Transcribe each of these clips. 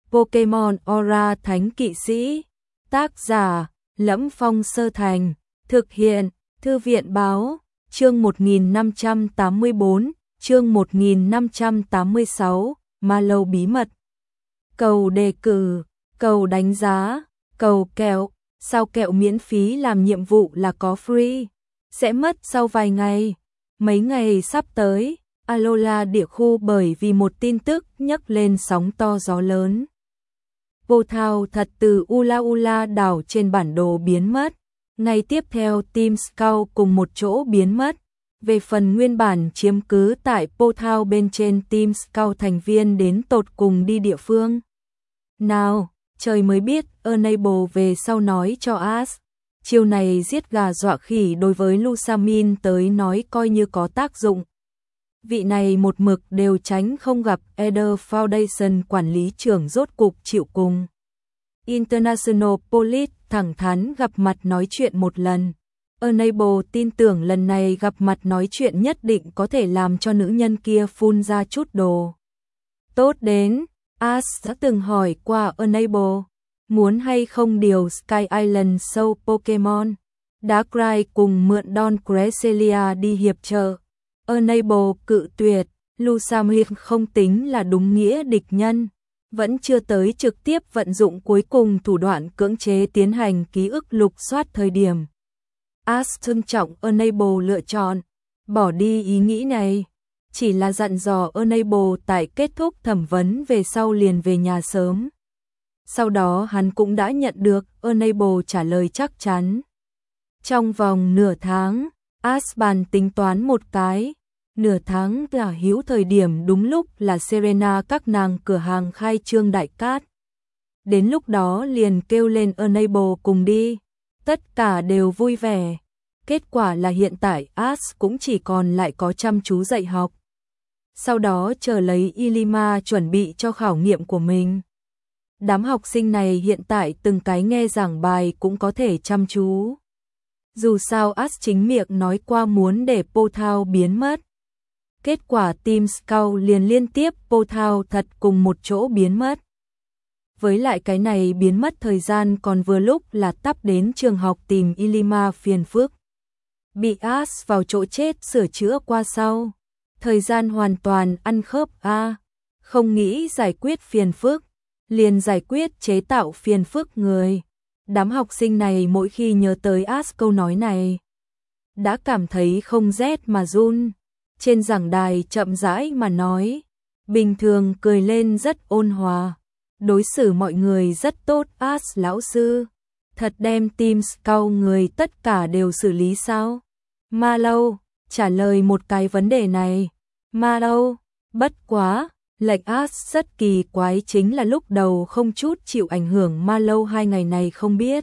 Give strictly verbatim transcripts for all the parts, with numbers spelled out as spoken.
Pokemon Aura Thánh Kỵ Sĩ. Tác giả: Lẫm Phong Sơ Thành. Thực hiện: Thư viện Báo. Chương một nghìn năm trăm tám mươi bốn, chương một nghìn năm trăm tám mươi sáu, Mallow bí mật. Cầu đề cử, cầu đánh giá, cầu kẹo, sao kẹo miễn phí làm nhiệm vụ là có free, sẽ mất sau vài ngày. Mấy ngày sắp tới, Alola địa khu bởi vì một tin tức nhấc lên sóng to gió lớn. Vô thao thật từ Ula Ula đảo trên bản đồ biến mất. Ngày tiếp theo Team Scout cùng một chỗ biến mất. Về phần nguyên bản chiếm cứ tại Pothao bên trên, Team Scout thành viên đến tột cùng đi địa phương nào, trời mới biết. Enable về sau nói cho Ash. Chiêu này giết gà dọa khỉ đối với Lusamin tới nói coi như có tác dụng. Vị này một mực đều tránh không gặp. Eder Foundation quản lý trưởng rốt cục chịu cùng International Police thẳng thắn gặp mặt nói chuyện một lần. Enable tin tưởng lần này gặp mặt nói chuyện nhất định có thể làm cho nữ nhân kia phun ra chút đồ tốt đến. Ash đã từng hỏi qua Enable muốn hay không điều Sky Island Show Pokemon Darkrai cùng mượn Don Cresselia đi hiệp trợ. Enable cự tuyệt. Lusamin không tính là đúng nghĩa địch nhân, vẫn chưa tới trực tiếp vận dụng cuối cùng thủ đoạn cưỡng chế tiến hành ký ức lục soát thời điểm. Ash trân trọng Enable lựa chọn bỏ đi ý nghĩ này, chỉ là dặn dò Enable tại kết thúc thẩm vấn về sau liền về nhà sớm. Sau đó hắn cũng đã nhận được Enable trả lời chắc chắn. Trong vòng nửa tháng, Ash bàn tính toán một cái, nửa tháng là hữu thời điểm đúng lúc là Serena các nàng cửa hàng khai trương đại cát. Đến lúc đó liền kêu lên Enable cùng đi, tất cả đều vui vẻ. Kết quả là hiện tại Ash cũng chỉ còn lại có chăm chú dạy học. Sau đó chờ lấy Ilima chuẩn bị cho khảo nghiệm của mình. Đám học sinh này hiện tại từng cái nghe giảng bài cũng có thể chăm chú. Dù sao Ash chính miệng nói qua muốn để Pothao biến mất. Kết quả Team Scout liền liên tiếp Pothao thật cùng một chỗ biến mất. Với lại cái này biến mất thời gian còn vừa lúc là tắp đến trường học tìm Ilima phiền phức. Bị Ash vào chỗ chết sửa chữa qua sau. Thời gian hoàn toàn ăn khớp a. À, không nghĩ giải quyết phiền phức, liền giải quyết chế tạo phiền phức người. Đám học sinh này mỗi khi nhớ tới Ash câu nói này, đã cảm thấy không rét mà run. Trên giảng đài chậm rãi mà nói, bình thường cười lên rất ôn hòa, đối xử mọi người rất tốt. Ash lão sư, thật đem Team Scout người tất cả đều xử lý sao? Mallow, trả lời một cái vấn đề này. Mallow, bất quá, lệnh Ash rất kỳ quái chính là lúc đầu không chút chịu ảnh hưởng Mallow hai ngày này không biết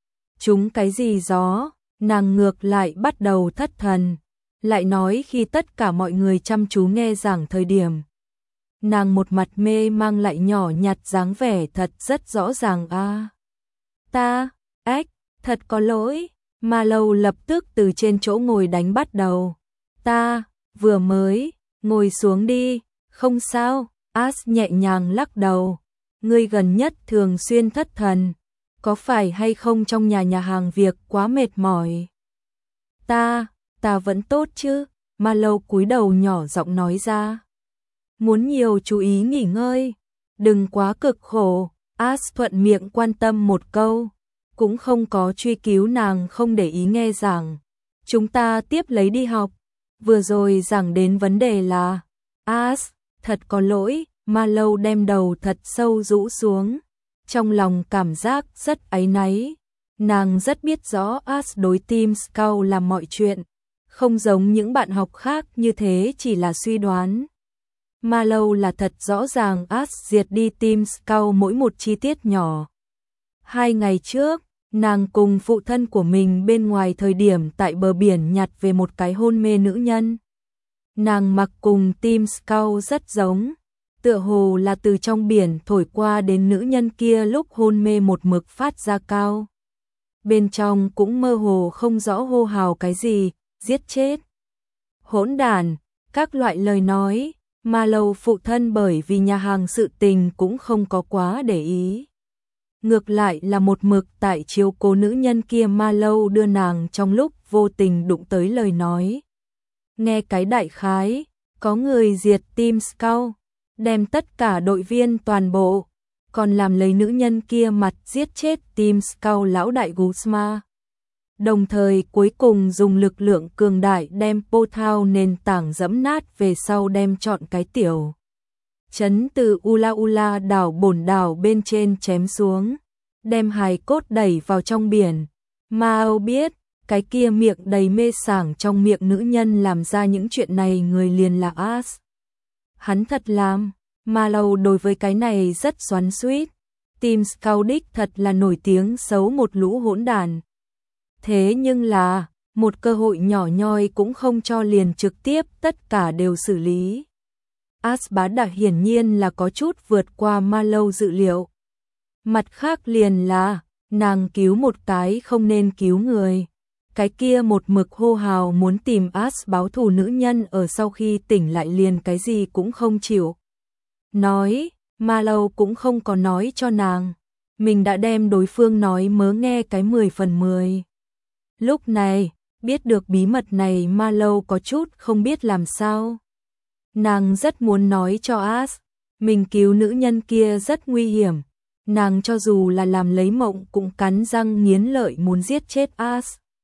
chúng cái gì gió, nàng ngược lại bắt đầu thất thần. Lại nói khi tất cả mọi người chăm chú nghe giảng thời điểm, nàng một mặt mê mang lại nhỏ nhặt dáng vẻ thật rất rõ ràng a. À, ta, ếch, thật có lỗi. Mallow lập tức từ trên chỗ ngồi đánh bắt đầu. Ta, vừa mới, ngồi xuống đi, không sao. Ash nhẹ nhàng lắc đầu. Ngươi gần nhất thường xuyên thất thần, có phải hay không trong nhà nhà hàng việc quá mệt mỏi? Ta, ta vẫn tốt chứ. Mallow cúi đầu nhỏ giọng nói ra. Muốn nhiều chú ý nghỉ ngơi, đừng quá cực khổ. Ash thuận miệng quan tâm một câu, cũng không có truy cứu nàng không để ý nghe giảng. Chúng ta tiếp lấy đi học. Vừa rồi giảng đến vấn đề là Ash, thật có lỗi. Mallow đem đầu thật sâu rũ xuống, trong lòng cảm giác rất áy náy. Nàng rất biết rõ Ash đối Team Scout làm mọi chuyện, không giống những bạn học khác như thế chỉ là suy đoán. Mallow là thật rõ ràng Ash diệt đi Team Scout mỗi một chi tiết nhỏ. Hai ngày trước, nàng cùng phụ thân của mình bên ngoài thời điểm tại bờ biển nhặt về một cái hôn mê nữ nhân. Nàng mặc cùng Team Scout rất giống, tựa hồ là từ trong biển thổi qua đến nữ nhân kia lúc hôn mê một mực phát ra cao. Bên trong cũng mơ hồ không rõ hô hào cái gì, giết chết, hỗn đản, các loại lời nói. Marlowe phụ thân bởi vì nhà hàng sự tình cũng không có quá để ý. Ngược lại là một mực tại chiếu cố nữ nhân kia. Marlowe đưa nàng trong lúc vô tình đụng tới lời nói. Nghe cái đại khái, có người diệt Team Scout, đem tất cả đội viên toàn bộ, còn làm lấy nữ nhân kia mặt giết chết Team Scout lão đại Guzma. Đồng thời cuối cùng dùng lực lượng cường đại đem Pothao nền tảng dẫm nát, về sau đem chọn cái tiểu trấn từ Ula Ula đảo bổn đảo bên trên chém xuống, đem hài cốt đẩy vào trong biển. Mao biết, cái kia miệng đầy mê sảng trong miệng nữ nhân làm ra những chuyện này người liền là As. Hắn thật làm, Marlowe đối với cái này rất xoắn xuýt. Team Scout đích thật là nổi tiếng xấu một lũ hỗn đàn. Thế nhưng là, một cơ hội nhỏ nhoi cũng không cho, liền trực tiếp tất cả đều xử lý. As bá đạo hiển nhiên là có chút vượt qua Marlowe dự liệu. Mặt khác liền là, nàng cứu một cái không nên cứu người. Cái kia một mực hô hào muốn tìm As báo thù nữ nhân ở sau khi tỉnh lại liền cái gì cũng không chịu nói, Marlowe cũng không có nói cho nàng. Mình đã đem đối phương nói mớ nghe cái mười phần mười. Lúc này, biết được bí mật này Marlowe có chút không biết làm sao. Nàng rất muốn nói cho As, mình cứu nữ nhân kia rất nguy hiểm. Nàng cho dù là làm lấy mộng cũng cắn răng nghiến lợi muốn giết chết As.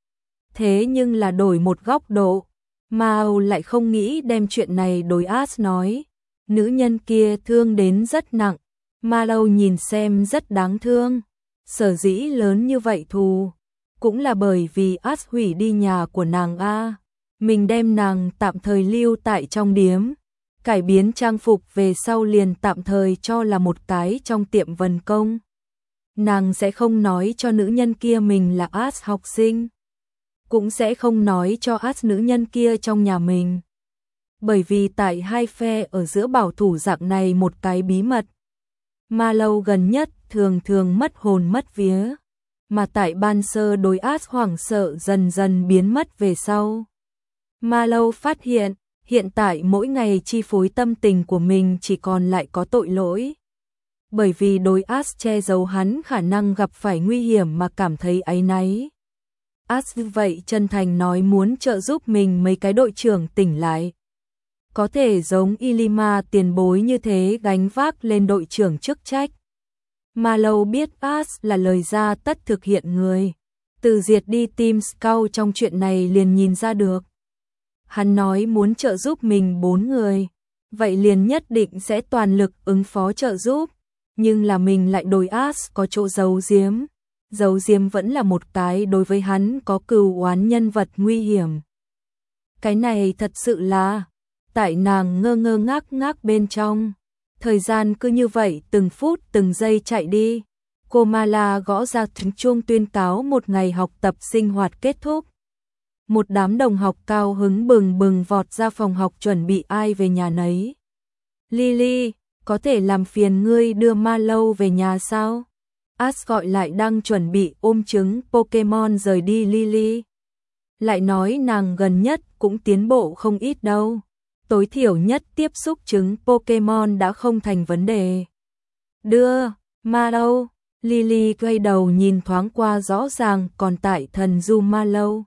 Thế nhưng là đổi một góc độ, Mao lại không nghĩ đem chuyện này đối As nói. Nữ nhân kia thương đến rất nặng, Marlowe nhìn xem rất đáng thương. Sở dĩ lớn như vậy thù, cũng là bởi vì As hủy đi nhà của nàng a. Mình đem nàng tạm thời lưu tại trong điếm, cải biến trang phục về sau liền tạm thời cho là một cái trong tiệm vần công. Nàng sẽ không nói cho nữ nhân kia mình là As học sinh, cũng sẽ không nói cho As nữ nhân kia trong nhà mình. Bởi vì tại hai phe ở giữa bảo thủ dạng này một cái bí mật, Marlowe gần nhất thường thường mất hồn mất vía, mà tại ban sơ đối As hoảng sợ dần dần biến mất về sau. Marlowe phát hiện, hiện tại mỗi ngày chi phối tâm tình của mình chỉ còn lại có tội lỗi. Bởi vì đối As che giấu hắn khả năng gặp phải nguy hiểm mà cảm thấy áy náy. As vậy chân thành nói muốn trợ giúp mình mấy cái đội trưởng tỉnh lại. Có thể giống Ilima tiền bối như thế gánh vác lên đội trưởng chức trách. Marlowe biết As là lời ra tất thực hiện người. Từ diệt đi Team Scout trong chuyện này liền nhìn ra được. Hắn nói muốn trợ giúp mình bốn người, vậy liền nhất định sẽ toàn lực ứng phó trợ giúp. Nhưng là mình lại đối As có chỗ giấu giếm. Giấu giếm vẫn là một cái đối với hắn có cừu oán nhân vật nguy hiểm. Cái này thật sự là, tại nàng ngơ ngơ ngác ngác bên trong. Thời gian cứ như vậy từng phút từng giây chạy đi. Cô Mala gõ ra tiếng chuông tuyên cáo một ngày học tập sinh hoạt kết thúc. Một đám đồng học cao hứng bừng bừng vọt ra phòng học chuẩn bị ai về nhà nấy. Lily, có thể làm phiền ngươi đưa Marlowe về nhà sao? As gọi lại đang chuẩn bị ôm trứng Pokemon rời đi Lily. Lại nói nàng gần nhất cũng tiến bộ không ít đâu. Tối thiểu nhất tiếp xúc trứng Pokemon đã không thành vấn đề. Đưa, Marlowe. Lily quay đầu nhìn thoáng qua rõ ràng còn tại thần du Marlowe.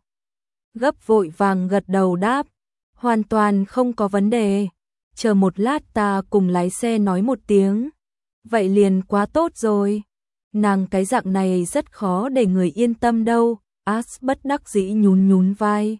Gấp vội vàng gật đầu đáp. Hoàn toàn không có vấn đề. Chờ một lát ta cùng lái xe nói một tiếng. Vậy liền quá tốt rồi. Nàng cái dạng này rất khó để người yên tâm đâu. As bất đắc dĩ nhún nhún vai.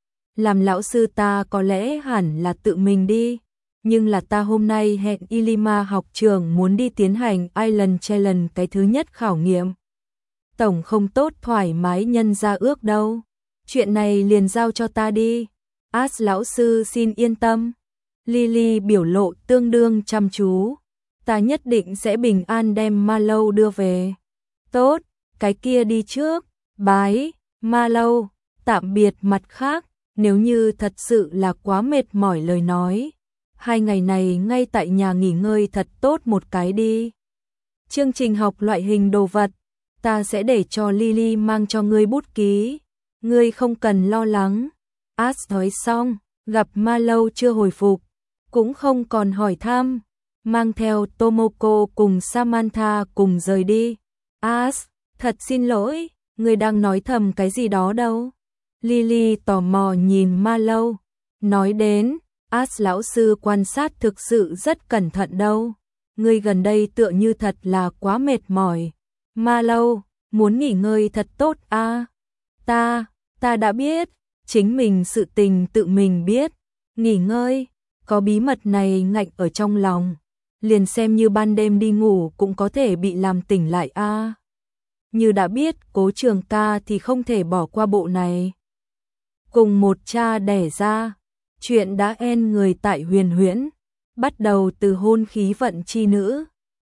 Làm lão sư ta có lẽ hẳn là tự mình đi. Nhưng là ta hôm nay hẹn Ilima học trường muốn đi tiến hành Island Challenge cái thứ nhất khảo nghiệm. Tổng không tốt thoải mái nhân ra ước đâu. Chuyện này liền giao cho ta đi. As lão sư xin yên tâm. Lily biểu lộ tương đương chăm chú. Ta nhất định sẽ bình an đem Marlowe đưa về. Tốt, cái kia đi trước. Bái, Marlowe, tạm biệt. Mặt khác, nếu như thật sự là quá mệt mỏi lời nói, hai ngày này ngay tại nhà nghỉ ngơi thật tốt một cái đi. Chương trình học loại hình đồ vật, ta sẽ để cho Lily mang cho ngươi bút ký. Ngươi không cần lo lắng. As nói xong, gặp Marlowe chưa hồi phục. cũng không còn hỏi thăm, mang theo Tomoko cùng Samantha cùng rời đi. As, thật xin lỗi, người đang nói thầm cái gì đó đâu? Lily tò mò nhìn Marlowe, nói đến, As lão sư quan sát thực sự rất cẩn thận đâu. Người gần đây tựa như thật là quá mệt mỏi. Marlowe, muốn nghỉ ngơi thật tốt à? Ta, ta đã biết, chính mình sự tình tự mình biết. Nghỉ ngơi, có bí mật này ngạnh ở trong lòng. Liền xem như ban đêm đi ngủ cũng có thể bị làm tỉnh lại a. À? Như đã biết Cố Trường ca thì không thể bỏ qua bộ này. Cùng một cha đẻ ra, chuyện đã en người tại Huyền Huyễn, bắt đầu từ hôn khí vận chi nữ.